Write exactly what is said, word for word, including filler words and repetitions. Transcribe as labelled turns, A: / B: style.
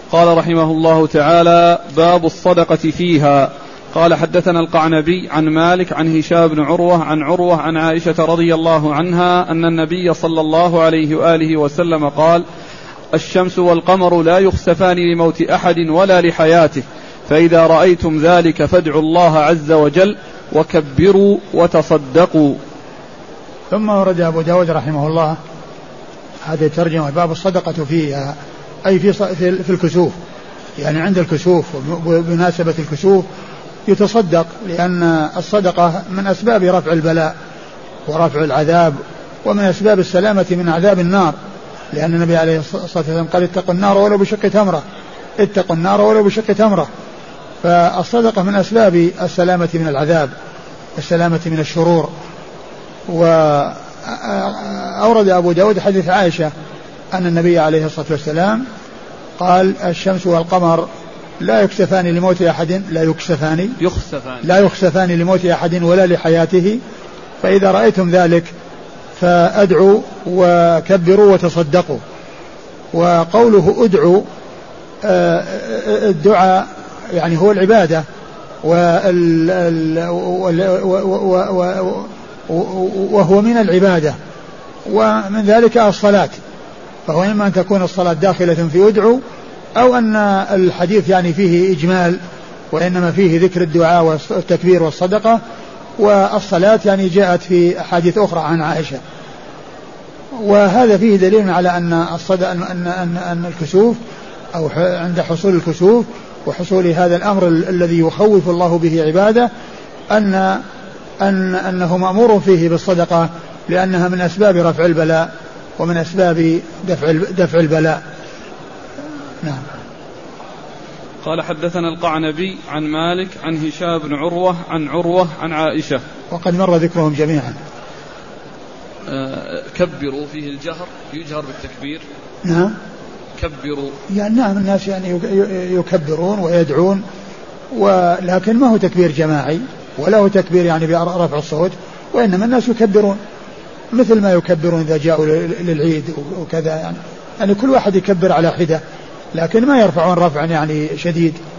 A: قال رحمه الله تعالى: باب الصدقة فيها. قال: حدثنا القعنبي عن مالك عن هشام بن عروة عن عروة عن عائشة رضي الله عنها أن النبي صلى الله عليه وآله وسلم قال: الشمس والقمر لا يخسفان لموت أحد ولا لحياته، فإذا رأيتم ذلك فادعوا الله عز وجل وكبروا وتصدقوا.
B: ثم ورد أبو داود رحمه الله هذه الترجمة: باب الصدقة فيها، أي في في الكسوف، يعني عند الكسوف وبمناسبة الكسوف يتصدق، لأن الصدقة من أسباب رفع البلاء ورفع العذاب ومن أسباب السلامة من عذاب النار، لأن النبي عليه الصلاة والسلام قال: اتقوا النار ولو بشق تمرة، اتقوا النار ولو بشق تمرة. فالصدقة من أسباب السلامة من العذاب والسلامة من الشرور. وأورد أبو داود حديث عائشة أن النبي عليه الصلاة والسلام قال: الشمس والقمر لا يكسفان لموت أحد لا يكسفان
A: يخسفان
B: لا يخسفان لموت أحد ولا لحياته، فإذا رأيتم ذلك فأدعوا وكبروا وتصدقوا. وقوله أدعوا، الدعاء يعني هو العبادة، وهو من العبادة، ومن ذلك الصلاة، فهو إما أن تكون الصلاة داخلة في أدعوا، أو أن الحديث يعني فيه إجمال وإنما فيه ذكر الدعاء والتكبير والصدقة، والصلاة يعني جاءت في أحاديث أخرى عن عائشة. وهذا فيه دليل على أن الصدق أن, أن, أن الكسوف أو عند حصول الكسوف وحصول هذا الأمر الذي يخوف الله به عباده أن, أن أنه مأمور فيه بالصدقة، لأنها من أسباب رفع البلاء ومن أسباب دفع, دفع البلاء. نعم.
A: قال: حدثنا القعنبي عن مالك عن هشام بن عروة عن عروة عن عائشة،
B: وقد مر ذكرهم جميعا.
A: آه كبروا فيه الجهر، يجهر بالتكبير.
B: نعم.
A: كبروا
B: يعني نعم، الناس يعني يكبرون ويدعون، ولكن ما هو تكبير جماعي ولا هو تكبير يعني برفع الصوت، وإنما الناس يكبرون مثل ما يكبرون إذا جاءوا للعيد وكذا، يعني, يعني كل واحد يكبر على حدة، لكن ما يرفعون رفعا يعني شديد.